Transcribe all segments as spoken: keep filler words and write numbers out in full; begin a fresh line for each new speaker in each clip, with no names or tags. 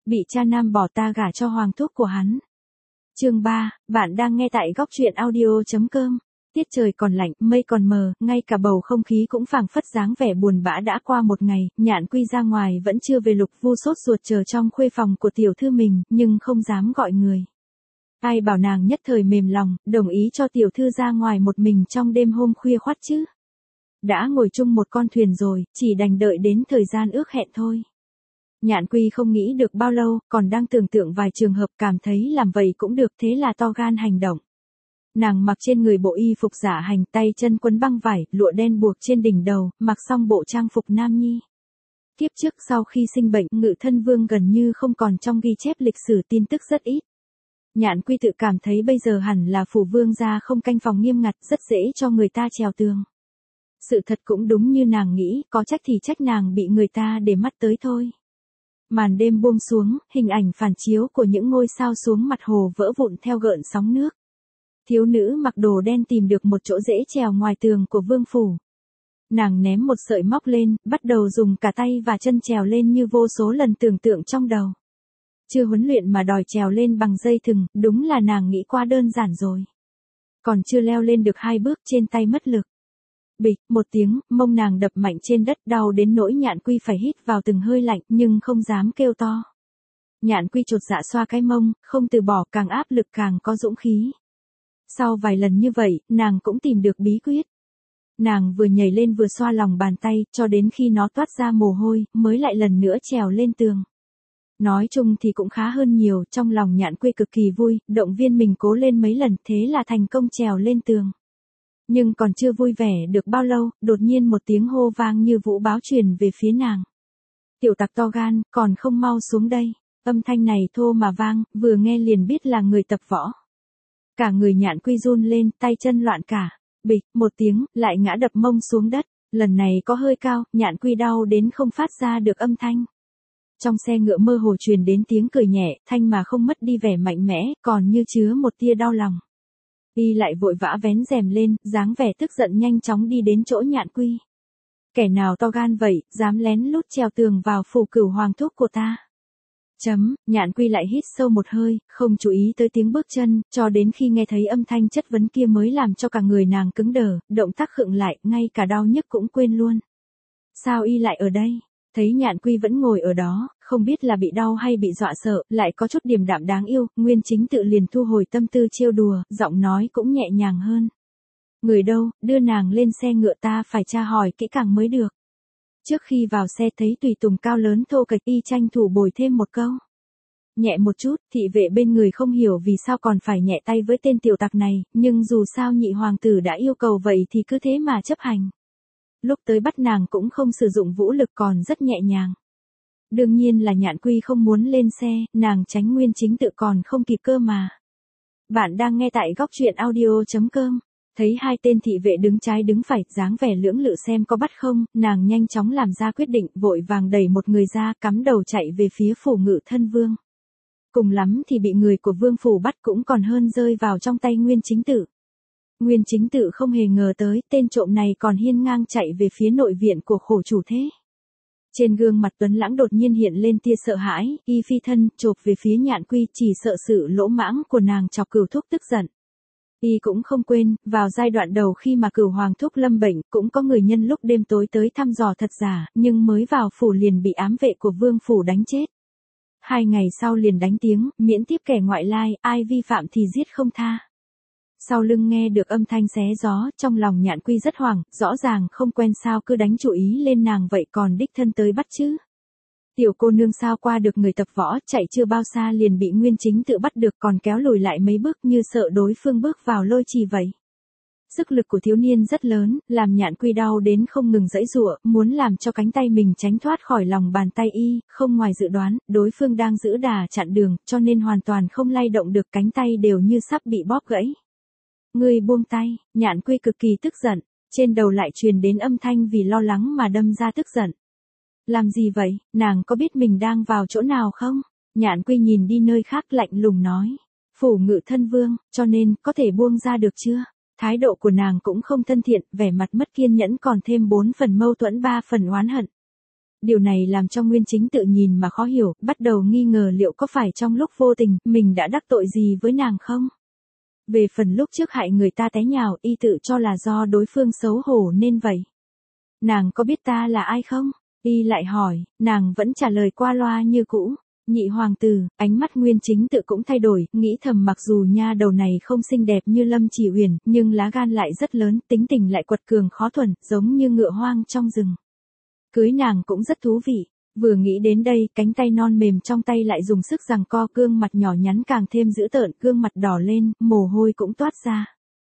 bị cha nam bỏ ta gả cho hoàng thúc của hắn. Chương ba, bạn đang nghe tại góc truyện audio chấm com. Tiết trời còn lạnh, mây còn mờ, ngay cả bầu không khí cũng phảng phất dáng vẻ buồn bã đã qua một ngày, Nhạn Quy ra ngoài vẫn chưa về. Lục Vu sốt ruột chờ trong khuê phòng của tiểu thư mình, nhưng không dám gọi người. Ai bảo nàng nhất thời mềm lòng, đồng ý cho tiểu thư ra ngoài một mình trong đêm hôm khuya khoắt chứ. Đã ngồi chung một con thuyền rồi, chỉ đành đợi đến thời gian ước hẹn thôi. Nhạn Quy không nghĩ được bao lâu, còn đang tưởng tượng vài trường hợp cảm thấy làm vậy cũng được, thế là to gan hành động. Nàng mặc trên người bộ y phục giả hành, tay chân quấn băng vải, lụa đen buộc trên đỉnh đầu, mặc xong bộ trang phục nam nhi. Kiếp trước sau khi sinh bệnh, Ngự Thân Vương gần như không còn trong ghi chép lịch sử, tin tức rất ít. Nhạn Quy tự cảm thấy bây giờ hẳn là phủ vương gia không canh phòng nghiêm ngặt, rất dễ cho người ta trèo tường. Sự thật cũng đúng như nàng nghĩ, có trách thì trách nàng bị người ta để mắt tới thôi. Màn đêm buông xuống, hình ảnh phản chiếu của những ngôi sao xuống mặt hồ vỡ vụn theo gợn sóng nước. Thiếu nữ mặc đồ đen tìm được một chỗ dễ trèo ngoài tường của vương phủ. Nàng ném một sợi móc lên, bắt đầu dùng cả tay và chân trèo lên như vô số lần tưởng tượng trong đầu. Chưa huấn luyện mà đòi trèo lên bằng dây thừng, đúng là nàng nghĩ qua đơn giản rồi. Còn chưa leo lên được hai bước, trên tay mất lực. Bịch, một tiếng, mông nàng đập mạnh trên đất, đau đến nỗi Nhạn Quy phải hít vào từng hơi lạnh, nhưng không dám kêu to. Nhạn Quy chột dạ xoa cái mông, không từ bỏ, càng áp lực càng có dũng khí. Sau vài lần như vậy, nàng cũng tìm được bí quyết. Nàng vừa nhảy lên vừa xoa lòng bàn tay, cho đến khi nó toát ra mồ hôi, mới lại lần nữa trèo lên tường. Nói chung thì cũng khá hơn nhiều, trong lòng Nhạn Quy cực kỳ vui, động viên mình cố lên mấy lần, thế là thành công trèo lên tường. Nhưng còn chưa vui vẻ được bao lâu, đột nhiên một tiếng hô vang như vũ báo truyền về phía nàng. Tiểu tặc to gan, còn không mau xuống đây. Âm thanh này thô mà vang, vừa nghe liền biết là người tập võ. Cả người Nhạn Quy run lên, tay chân loạn cả. Bịch, một tiếng, lại ngã đập mông xuống đất. Lần này có hơi cao, Nhạn Quy đau đến không phát ra được âm thanh. Trong xe ngựa mơ hồ truyền đến tiếng cười nhẹ, thanh mà không mất đi vẻ mạnh mẽ, còn như chứa một tia đau lòng. Y lại vội vã vén rèm lên, dáng vẻ tức giận nhanh chóng đi đến chỗ Nhạn Quy. Kẻ nào to gan vậy, dám lén lút trèo tường vào phủ cửu hoàng thúc của ta. Chấm, Nhạn Quy lại hít sâu một hơi, không chú ý tới tiếng bước chân, cho đến khi nghe thấy âm thanh chất vấn kia mới làm cho cả người nàng cứng đờ, động tác khựng lại, ngay cả đau nhức cũng quên luôn. Sao y lại ở đây? Thấy Nhạn Quy vẫn ngồi ở đó, không biết là bị đau hay bị dọa sợ, lại có chút điềm đạm đáng yêu, Nguyên Chính Tự liền thu hồi tâm tư trêu đùa, giọng nói cũng nhẹ nhàng hơn. Người đâu, đưa nàng lên xe ngựa, ta phải tra hỏi kỹ càng mới được. Trước khi vào xe thấy tùy tùng cao lớn thô kệch, y tranh thủ bồi thêm một câu. Nhẹ một chút, thị vệ bên người không hiểu vì sao còn phải nhẹ tay với tên tiểu tặc này, nhưng dù sao nhị hoàng tử đã yêu cầu vậy thì cứ thế mà chấp hành. Lúc tới bắt nàng cũng không sử dụng vũ lực, còn rất nhẹ nhàng. Đương nhiên là Nhạn Quy không muốn lên xe, nàng tránh Nguyên Chính Tự còn không kịp cơ mà. Bạn đang nghe tại góc truyện audio chấm com. Thấy hai tên thị vệ đứng trái đứng phải, dáng vẻ lưỡng lự xem có bắt không, nàng nhanh chóng làm ra quyết định, vội vàng đẩy một người ra, cắm đầu chạy về phía phủ Ngự Thân Vương. Cùng lắm thì bị người của vương phủ bắt, cũng còn hơn rơi vào trong tay Nguyên Chính Tự. Nguyên Chính Tự không hề ngờ tới, tên trộm này còn hiên ngang chạy về phía nội viện của khổ chủ thế. Trên gương mặt Tuấn Lãng đột nhiên hiện lên tia sợ hãi, y phi thân, chộp về phía Nhạn Quy, chỉ sợ sự lỗ mãng của nàng chọc Cửu Thúc tức giận. Y cũng không quên, vào giai đoạn đầu khi mà Cửu Hoàng Thúc lâm bệnh, cũng có người nhân lúc đêm tối tới thăm dò thật giả, nhưng mới vào phủ liền bị ám vệ của vương phủ đánh chết. Hai ngày sau liền đánh tiếng, miễn tiếp kẻ ngoại lai, ai vi phạm thì giết không tha. Sau lưng nghe được âm thanh xé gió, trong lòng Nhạn Quy rất hoảng, rõ ràng không quen sao cứ đánh chủ ý lên nàng vậy, còn đích thân tới bắt chứ. Tiểu cô nương sao qua được người tập võ, chạy chưa bao xa liền bị Nguyên Chính Tự bắt được, còn kéo lùi lại mấy bước như sợ đối phương bước vào lôi trì vậy. Sức lực của thiếu niên rất lớn, làm Nhạn Quy đau đến không ngừng giãy giụa, muốn làm cho cánh tay mình tránh thoát khỏi lòng bàn tay y, không ngoài dự đoán, đối phương đang giữ đà chặn đường, cho nên hoàn toàn không lay động được, cánh tay đều như sắp bị bóp gãy. Ngươi buông tay, Nhạn Quy cực kỳ tức giận, trên đầu lại truyền đến âm thanh vì lo lắng mà đâm ra tức giận. Làm gì vậy, nàng có biết mình đang vào chỗ nào không? Nhạn Quy nhìn đi nơi khác lạnh lùng nói. Phủ Ngự Thân Vương, cho nên, có thể buông ra được chưa? Thái độ của nàng cũng không thân thiện, vẻ mặt mất kiên nhẫn còn thêm bốn phần mâu thuẫn ba phần oán hận. Điều này làm cho Nguyên Chính Tự nhìn mà khó hiểu, bắt đầu nghi ngờ liệu có phải trong lúc vô tình, mình đã đắc tội gì với nàng không? Về phần lúc trước hại người ta té nhào, y tự cho là do đối phương xấu hổ nên vậy. Nàng có biết ta là ai không? Y lại hỏi, nàng vẫn trả lời qua loa như cũ. Nhị hoàng tử, ánh mắt Nguyên Chính Tự cũng thay đổi, nghĩ thầm mặc dù nha đầu này không xinh đẹp như Lâm Chỉ Uyển, nhưng lá gan lại rất lớn, tính tình lại quật cường khó thuần, giống như ngựa hoang trong rừng. Cưới nàng cũng rất thú vị. Vừa nghĩ đến đây, cánh tay non mềm trong tay lại dùng sức giằng co, gương mặt nhỏ nhắn càng thêm dữ tợn, gương mặt đỏ lên, mồ hôi cũng toát ra.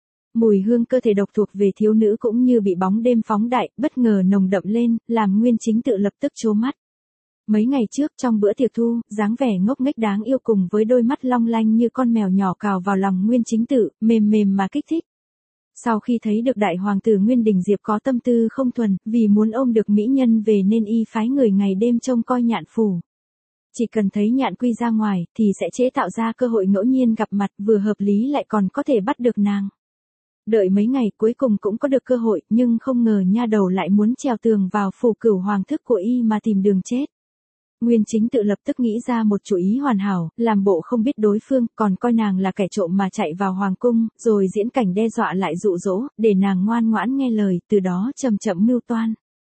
Mùi hương cơ thể độc thuộc về thiếu nữ cũng như bị bóng đêm phóng đại, bất ngờ nồng đậm lên, làm Nguyên Chính Tự lập tức trố mắt. Mấy ngày trước trong bữa tiệc thu, dáng vẻ ngốc nghếch đáng yêu cùng với đôi mắt long lanh như con mèo nhỏ cào vào lòng Nguyên Chính Tự, mềm mềm mà kích thích. Sau khi thấy được đại hoàng tử Nguyên Đình Diệp có tâm tư không thuần, vì muốn ôm được mỹ nhân về nên y phái người ngày đêm trông coi Nhạn phủ. Chỉ cần thấy Nhạn Quy ra ngoài, thì sẽ chế tạo ra cơ hội ngẫu nhiên gặp mặt, vừa hợp lý lại còn có thể bắt được nàng. Đợi mấy ngày cuối cùng cũng có được cơ hội, nhưng không ngờ nha đầu lại muốn trèo tường vào phủ cửu hoàng thức của y mà tìm đường chết. Nguyên Chính Tự lập tức nghĩ ra một chủ ý hoàn hảo, làm bộ không biết đối phương, còn coi nàng là kẻ trộm mà chạy vào hoàng cung, rồi diễn cảnh đe dọa lại dụ dỗ, để nàng ngoan ngoãn nghe lời, từ đó chậm chậm mưu toan.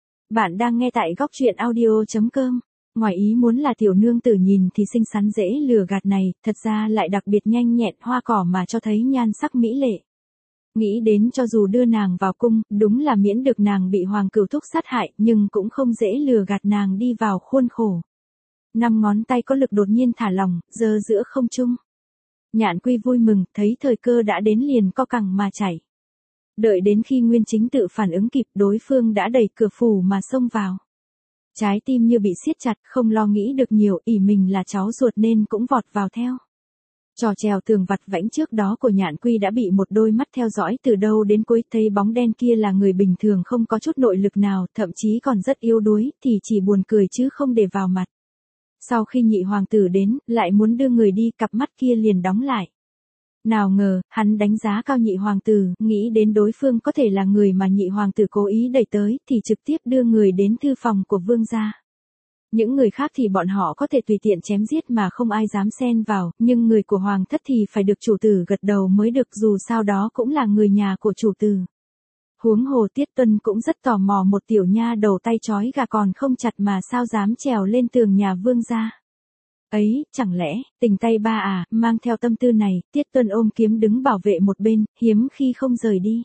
Bạn đang nghe tại góc truyện audio chấm com. Ngoài ý muốn là tiểu nương tử nhìn thì xinh xắn dễ lừa gạt này, thật ra lại đặc biệt nhanh nhẹn hoa cỏ mà cho thấy nhan sắc mỹ lệ. Nghĩ đến cho dù đưa nàng vào cung, đúng là miễn được nàng bị hoàng cửu thúc sát hại, nhưng cũng không dễ lừa gạt nàng đi vào khuôn khổ. Năm ngón tay có lực đột nhiên thả lỏng, giơ giữa không trung. Nhạn Quy vui mừng, thấy thời cơ đã đến liền co cẳng mà chạy. Đợi đến khi Nguyên Chính Tự phản ứng kịp, đối phương đã đẩy cửa phủ mà xông vào. Trái tim như bị siết chặt, không lo nghĩ được nhiều, ỷ mình là cháu ruột nên cũng vọt vào theo. Trò trèo tường vặt vãnh trước đó của Nhạn Quy đã bị một đôi mắt theo dõi từ đầu đến cuối, thấy bóng đen kia là người bình thường không có chút nội lực nào, thậm chí còn rất yếu đuối, thì chỉ buồn cười chứ không để vào mặt. Sau khi nhị hoàng tử đến, lại muốn đưa người đi, cặp mắt kia liền đóng lại. Nào ngờ, hắn đánh giá cao nhị hoàng tử, nghĩ đến đối phương có thể là người mà nhị hoàng tử cố ý đẩy tới, thì trực tiếp đưa người đến thư phòng của vương gia. Những người khác thì bọn họ có thể tùy tiện chém giết mà không ai dám xen vào, nhưng người của hoàng thất thì phải được chủ tử gật đầu mới được, dù sao đó cũng là người nhà của chủ tử. Huống hồ Tiết Tuân cũng rất tò mò một tiểu nha đầu tay trói gà còn không chặt mà sao dám trèo lên tường nhà vương gia. Ấy, chẳng lẽ, tình tay ba à, mang theo tâm tư này, Tiết Tuân ôm kiếm đứng bảo vệ một bên, hiếm khi không rời đi.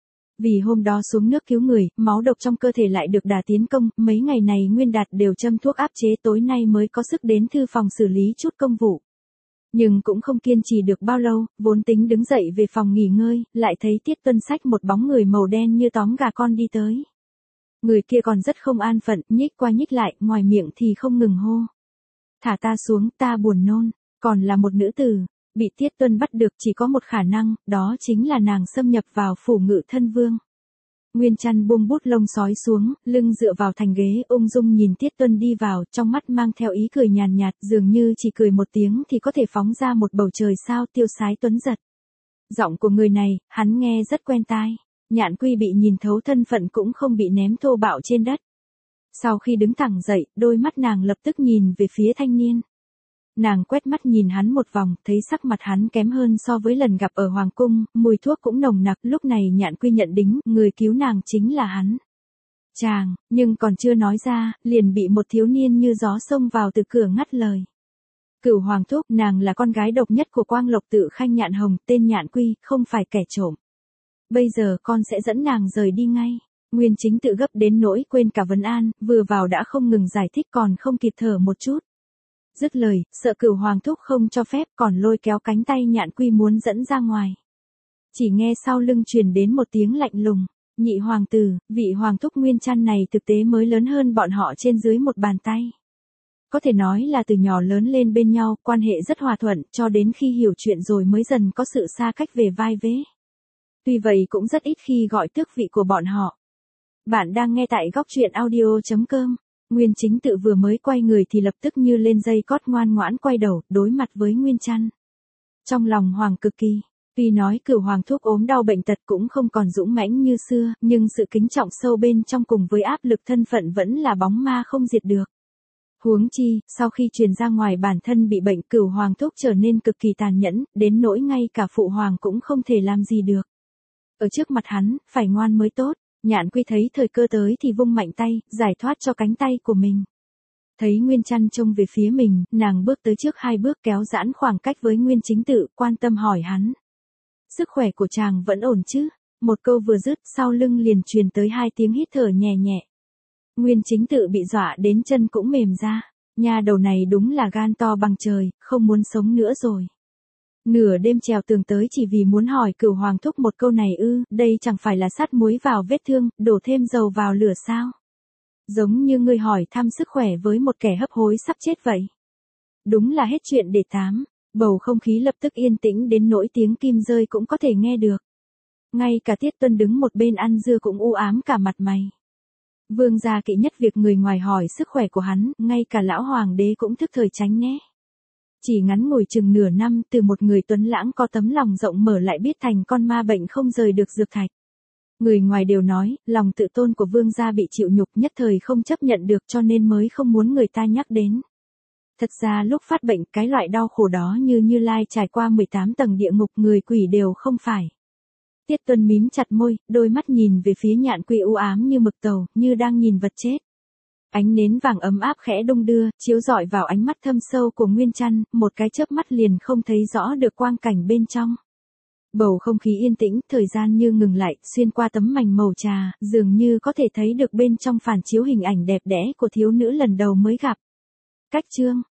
Vì hôm đó xuống nước cứu người, máu độc trong cơ thể lại được đà tiến công, mấy ngày này Nguyên Đạt đều châm thuốc áp chế, tối nay mới có sức đến thư phòng xử lý chút công vụ. Nhưng cũng không kiên trì được bao lâu, vốn tính đứng dậy về phòng nghỉ ngơi, lại thấy Tiết Tuân xách một bóng người màu đen như tóm gà con đi tới. Người kia còn rất không an phận, nhích qua nhích lại, ngoài miệng thì không ngừng hô. Thả ta xuống, ta buồn nôn, còn là một nữ tử. Bị Tiết Tuân bắt được chỉ có một khả năng, đó chính là nàng xâm nhập vào phủ Ngự Thân Vương. Nguyên Trăn buông bút lông sói xuống, lưng dựa vào thành ghế, ung dung nhìn Tiết Tuân đi vào, trong mắt mang theo ý cười nhàn nhạt, dường như chỉ cười một tiếng thì có thể phóng ra một bầu trời sao tiêu sái tuấn giật. Giọng của người này, hắn nghe rất quen tai. Nhạn Quy bị nhìn thấu thân phận cũng không bị ném thô bạo trên đất. Sau khi đứng thẳng dậy, đôi mắt nàng lập tức nhìn về phía thanh niên. Nàng quét mắt nhìn hắn một vòng, thấy sắc mặt hắn kém hơn so với lần gặp ở Hoàng Cung, mùi thuốc cũng nồng nặc, lúc này Nhạn Quy nhận đính, người cứu nàng chính là hắn. Chàng, nhưng còn chưa nói ra, liền bị một thiếu niên như gió xông vào từ cửa ngắt lời. Cửu Hoàng thúc, nàng là con gái độc nhất của Quang Lộc Tự Khanh Nhạn Hồng, tên Nhạn Quy, không phải kẻ trộm. Bây giờ con sẽ dẫn nàng rời đi ngay. Nguyên Chính Tự gấp đến nỗi quên cả vấn an, vừa vào đã không ngừng giải thích còn không kịp thở một chút. Dứt lời, sợ Cửu Hoàng thúc không cho phép, còn lôi kéo cánh tay Nhạn Quy muốn dẫn ra ngoài. Chỉ nghe sau lưng truyền đến một tiếng lạnh lùng. Nhị hoàng tử, vị hoàng thúc Nguyên Trăn này thực tế mới lớn hơn bọn họ trên dưới một bàn tay. Có thể nói là từ nhỏ lớn lên bên nhau, quan hệ rất hòa thuận, cho đến khi hiểu chuyện rồi mới dần có sự xa cách về vai vế. Tuy vậy cũng rất ít khi gọi tước vị của bọn họ. Bạn đang nghe tại góc truyện audio chấm com. Nguyên Chính Tự vừa mới quay người thì lập tức như lên dây cót ngoan ngoãn quay đầu, đối mặt với Nguyên Trăn. Trong lòng hoàng cực kỳ, Tuy nói Cửu Hoàng thúc ốm đau bệnh tật cũng không còn dũng mãnh như xưa, nhưng sự kính trọng sâu bên trong cùng với áp lực thân phận vẫn là bóng ma không diệt được. Huống chi, sau khi truyền ra ngoài bản thân bị bệnh, Cửu Hoàng thúc trở nên cực kỳ tàn nhẫn, đến nỗi ngay cả phụ hoàng cũng không thể làm gì được. Ở trước mặt hắn, phải ngoan mới tốt. Nhạn Quy thấy thời cơ tới thì vung mạnh tay, giải thoát cho cánh tay của mình. Thấy Nguyên Chăn trông về phía mình, nàng bước tới trước hai bước kéo giãn khoảng cách với Nguyên Chính Tự, quan tâm hỏi hắn. Sức khỏe của chàng vẫn ổn chứ? Một câu vừa dứt, sau lưng liền truyền tới hai tiếng hít thở nhẹ nhẹ. Nguyên Chính Tự bị dọa đến chân cũng mềm ra. Nha đầu này đúng là gan to bằng trời, không muốn sống nữa rồi. Nửa đêm trèo tường tới chỉ vì muốn hỏi Cửu Hoàng thúc một câu này ư, đây chẳng phải là sát muối vào vết thương, đổ thêm dầu vào lửa sao? Giống như ngươi hỏi thăm sức khỏe với một kẻ hấp hối sắp chết vậy. Đúng là hết chuyện để tám, bầu không khí lập tức yên tĩnh đến nỗi tiếng kim rơi cũng có thể nghe được. Ngay cả Tiết Tuân đứng một bên ăn dưa cũng u ám cả mặt mày. Vương gia kỵ nhất việc người ngoài hỏi sức khỏe của hắn, ngay cả lão hoàng đế cũng thức thời tránh né. Chỉ ngắn ngủi chừng nửa năm, từ một người tuấn lãng có tấm lòng rộng mở lại biết thành con ma bệnh không rời được dược thạch. Người ngoài đều nói, lòng tự tôn của vương gia bị chịu nhục, nhất thời không chấp nhận được cho nên mới không muốn người ta nhắc đến. Thật ra lúc phát bệnh, cái loại đau khổ đó như Như Lai trải qua mười tám tầng địa ngục, người quỷ đều không phải. Tiết Tuân mím chặt môi, đôi mắt nhìn về phía Nhạn Quy u ám như mực tàu, như đang nhìn vật chết. Ánh nến vàng ấm áp khẽ đung đưa, chiếu rọi vào ánh mắt thâm sâu của Nguyên Chăn, một cái chớp mắt liền không thấy rõ được quang cảnh bên trong. Bầu không khí yên tĩnh, thời gian như ngừng lại, xuyên qua tấm mảnh màu trà, dường như có thể thấy được bên trong phản chiếu hình ảnh đẹp đẽ của thiếu nữ lần đầu mới gặp. Cách chương